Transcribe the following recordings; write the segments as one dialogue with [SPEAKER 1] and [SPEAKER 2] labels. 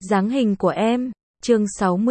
[SPEAKER 1] Dáng hình của em. Chương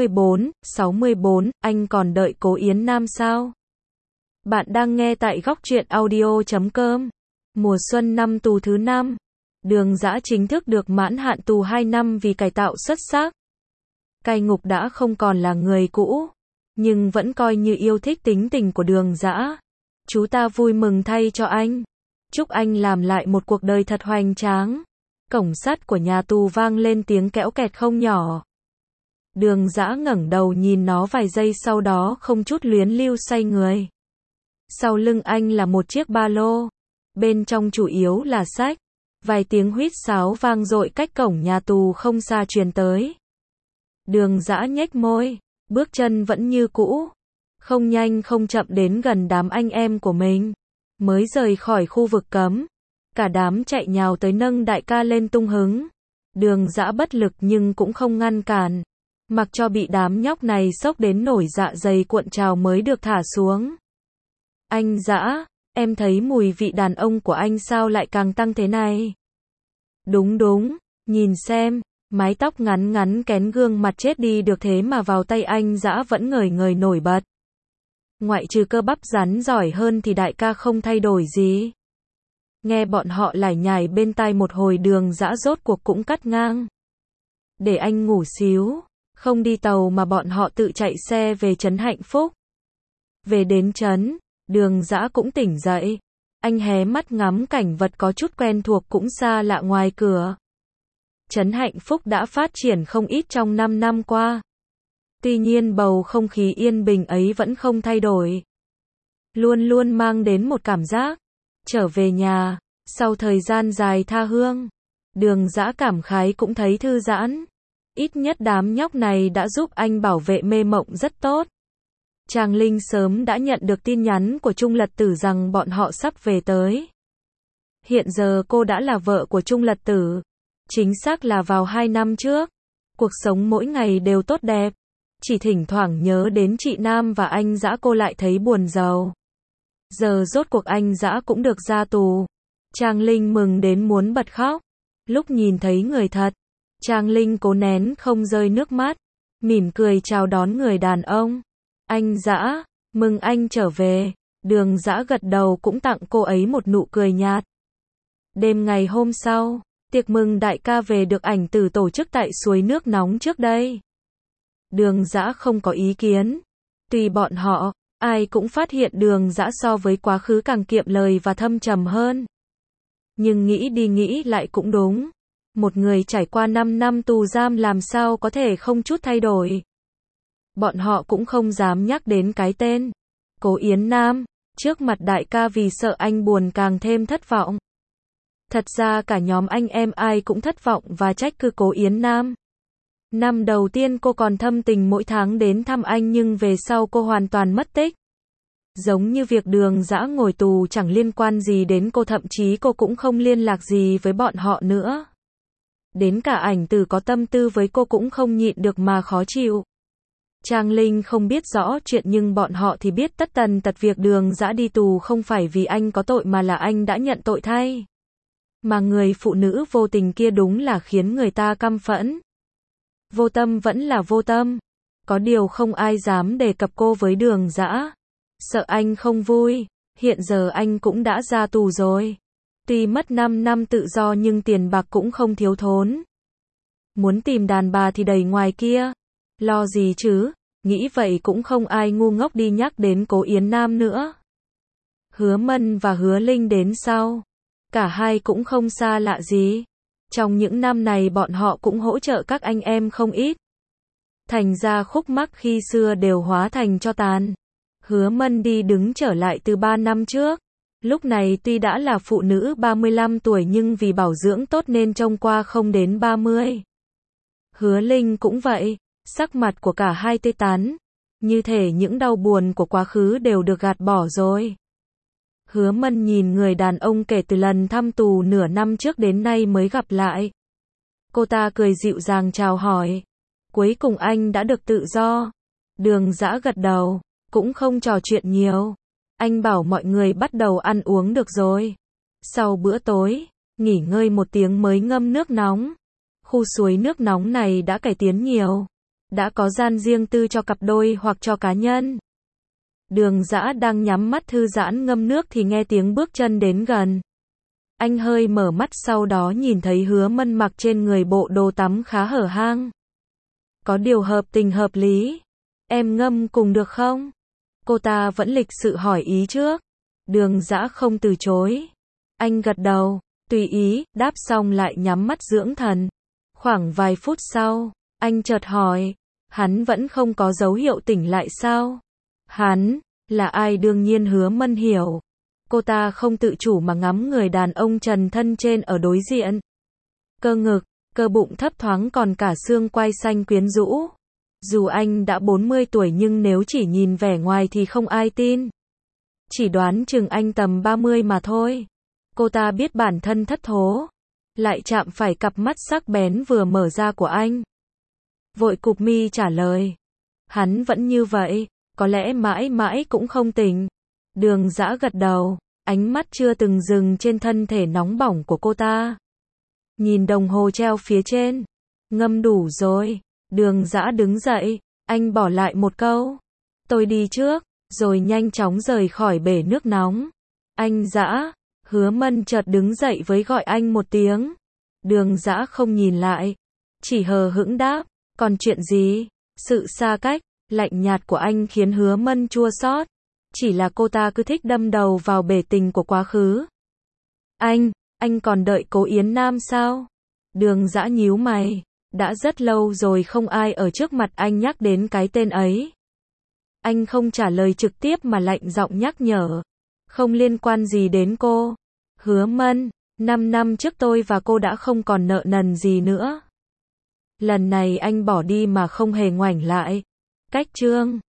[SPEAKER 1] 64, anh còn đợi Cố Yến Nam sao? Bạn đang nghe tại góc truyện audio.com. Mùa xuân năm tù thứ 5. Đường Dã chính thức được mãn hạn tù 2 năm vì cải tạo xuất sắc. Cai ngục đã không còn là người cũ, nhưng vẫn coi như yêu thích tính tình của Đường Dã. Chú ta vui mừng thay cho anh. Chúc anh làm lại một cuộc đời thật hoành tráng. Cổng sắt của nhà tù vang lên tiếng kẽo kẹt không nhỏ. Đường Dã ngẩng đầu nhìn nó vài giây, sau đó không chút luyến lưu xoay người. Sau lưng anh là một chiếc ba lô. Bên trong chủ yếu là sách. Vài tiếng huýt sáo vang dội cách cổng nhà tù không xa truyền tới. Đường Dã nhếch môi, bước chân vẫn như cũ. Không nhanh không chậm đến gần đám anh em của mình. Mới rời khỏi khu vực cấm, cả đám chạy nhào tới nâng đại ca lên tung hứng. Đường Dã bất lực nhưng cũng không ngăn cản. Mặc cho bị đám nhóc này sốc đến nổi dạ dày cuộn trào mới được thả xuống. Anh Dã, em thấy mùi vị đàn ông của anh sao lại càng tăng thế này? Đúng, nhìn xem, mái tóc ngắn ngắn kén gương mặt chết đi được thế mà vào tay anh Dã vẫn ngời ngời nổi bật. Ngoại trừ cơ bắp rắn giỏi hơn thì đại ca không thay đổi gì. Nghe bọn họ lải nhải bên tai một hồi, Đường Dã rốt cuộc cũng cắt ngang. Để anh ngủ xíu, không đi tàu mà bọn họ tự chạy xe về trấn Hạnh Phúc. Về đến trấn, Đường Dã cũng tỉnh dậy. Anh hé mắt ngắm cảnh vật có chút quen thuộc cũng xa lạ ngoài cửa. Trấn Hạnh Phúc đã phát triển không ít trong 5 năm qua. Tuy nhiên bầu không khí yên bình ấy vẫn không thay đổi. Luôn luôn mang đến một cảm giác trở về nhà, sau thời gian dài tha hương. Đường Dã cảm khái cũng thấy thư giãn. Ít nhất đám nhóc này đã giúp anh bảo vệ mê mộng rất tốt. Trang Linh sớm đã nhận được tin nhắn của Trung Lật Tử rằng bọn họ sắp về tới. Hiện giờ cô đã là vợ của Trung Lật Tử. Chính xác là vào 2 năm trước. Cuộc sống mỗi ngày đều tốt đẹp. Chỉ thỉnh thoảng nhớ đến chị Nam và anh Dã cô lại thấy buồn rầu. Giờ rốt cuộc anh Dã cũng được ra tù. Trang Linh mừng đến muốn bật khóc. Lúc nhìn thấy người thật, Trang Linh cố nén không rơi nước mắt, mỉm cười chào đón người đàn ông. Anh Dã, mừng anh trở về. Đường Dã gật đầu cũng tặng cô ấy một nụ cười nhạt. Đêm ngày hôm sau, tiệc mừng đại ca về được ảnh tử tổ chức tại suối nước nóng trước đây. Đường Dã không có ý kiến. Tuy bọn họ, ai cũng phát hiện Đường Dã so với quá khứ càng kiệm lời và thâm trầm hơn. Nhưng nghĩ đi nghĩ lại cũng đúng. Một người trải qua 5 năm tù giam làm sao có thể không chút thay đổi. Bọn họ cũng không dám nhắc đến cái tên Cố Yến Nam trước mặt đại ca vì sợ anh buồn càng thêm thất vọng. Thật ra cả nhóm anh em ai cũng thất vọng và trách cứ Cố Yến Nam. Năm đầu tiên cô còn thâm tình mỗi tháng đến thăm anh, nhưng về sau cô hoàn toàn mất tích. Giống như việc Đường Dã ngồi tù chẳng liên quan gì đến cô, thậm chí cô cũng không liên lạc gì với bọn họ nữa. Đến cả ảnh tử có tâm tư với cô cũng không nhịn được mà khó chịu. Trang Linh không biết rõ chuyện nhưng bọn họ thì biết tất tần tật việc Đường Dã đi tù không phải vì anh có tội mà là anh đã nhận tội thay. Mà người phụ nữ vô tình kia đúng là khiến người ta căm phẫn. Vô tâm vẫn là vô tâm. Có điều không ai dám đề cập cô với Đường Dã. Sợ anh không vui. Hiện giờ anh cũng đã ra tù rồi. Tuy mất 5 năm tự do nhưng tiền bạc cũng không thiếu thốn. Muốn tìm đàn bà thì đầy ngoài kia. Lo gì chứ, nghĩ vậy cũng không ai ngu ngốc đi nhắc đến Cố Yến Nam nữa. Hứa Mân và Hứa Linh đến sau. Cả hai cũng không xa lạ gì. Trong những năm này bọn họ cũng hỗ trợ các anh em không ít. Thành ra khúc mắc khi xưa đều hóa thành tro tàn. Hứa Mân đi đứng trở lại từ 3 năm trước. Lúc này tuy đã là phụ nữ 35 tuổi nhưng vì bảo dưỡng tốt nên trông qua không đến 30. Hứa Linh cũng vậy. Sắc mặt của cả hai tươi tắn. Như thể những đau buồn của quá khứ đều được gạt bỏ rồi. Hứa Mân nhìn người đàn ông kể từ lần thăm tù nửa năm trước đến nay mới gặp lại. Cô ta cười dịu dàng chào hỏi. Cuối cùng anh đã được tự do. Đường Dã gật đầu, cũng không trò chuyện nhiều. Anh bảo mọi người bắt đầu ăn uống được rồi. Sau bữa tối, nghỉ ngơi một tiếng mới ngâm nước nóng. Khu suối nước nóng này đã cải tiến nhiều. Đã có gian riêng tư cho cặp đôi hoặc cho cá nhân. Đường Dã đang nhắm mắt thư giãn ngâm nước thì nghe tiếng bước chân đến gần. Anh hơi mở mắt sau đó nhìn thấy Hứa Mân mặc trên người bộ đồ tắm khá hở hang. Có điều hợp tình hợp lý. Em ngâm cùng được không? Cô ta vẫn lịch sự hỏi ý trước. Đường Dã không từ chối. Anh gật đầu, tùy ý, đáp xong lại nhắm mắt dưỡng thần. Khoảng vài phút sau, anh chợt hỏi, hắn vẫn không có dấu hiệu tỉnh lại sao? Hắn là ai? Đương nhiên Hứa Mân hiểu. Cô ta không tự chủ mà ngắm người đàn ông trần thân trên ở đối diện. Cơ ngực, cơ bụng thấp thoáng còn cả xương quai xanh quyến rũ. Dù anh đã 40 tuổi nhưng nếu chỉ nhìn vẻ ngoài thì không ai tin. Chỉ đoán chừng anh tầm 30 mà thôi. Cô ta biết bản thân thất thố. Lại chạm phải cặp mắt sắc bén vừa mở ra của anh. Vội cụp mi trả lời. Hắn vẫn như vậy, có lẽ mãi mãi cũng không tỉnh. Đường Dã gật đầu, ánh mắt chưa từng dừng trên thân thể nóng bỏng của cô ta. Nhìn đồng hồ treo phía trên. Ngâm đủ rồi. Đường Dã đứng dậy, anh bỏ lại một câu. Tôi đi trước, rồi nhanh chóng rời khỏi bể nước nóng. Anh Dã, Hứa Mân chợt đứng dậy với gọi anh một tiếng. Đường Dã không nhìn lại, chỉ hờ hững đáp, còn chuyện gì? Sự xa cách, lạnh nhạt của anh khiến Hứa Mân chua xót. Chỉ là cô ta cứ thích đâm đầu vào bể tình của quá khứ. Anh còn đợi Cố Yến Nam sao? Đường Dã nhíu mày, đã rất lâu rồi không ai ở trước mặt anh nhắc đến cái tên ấy. Anh không trả lời trực tiếp mà lạnh giọng nhắc nhở. Không liên quan gì đến cô. Hứa Mân, 5 năm trước tôi và cô đã không còn nợ nần gì nữa. Lần này anh bỏ đi mà không hề ngoảnh lại. Cách chương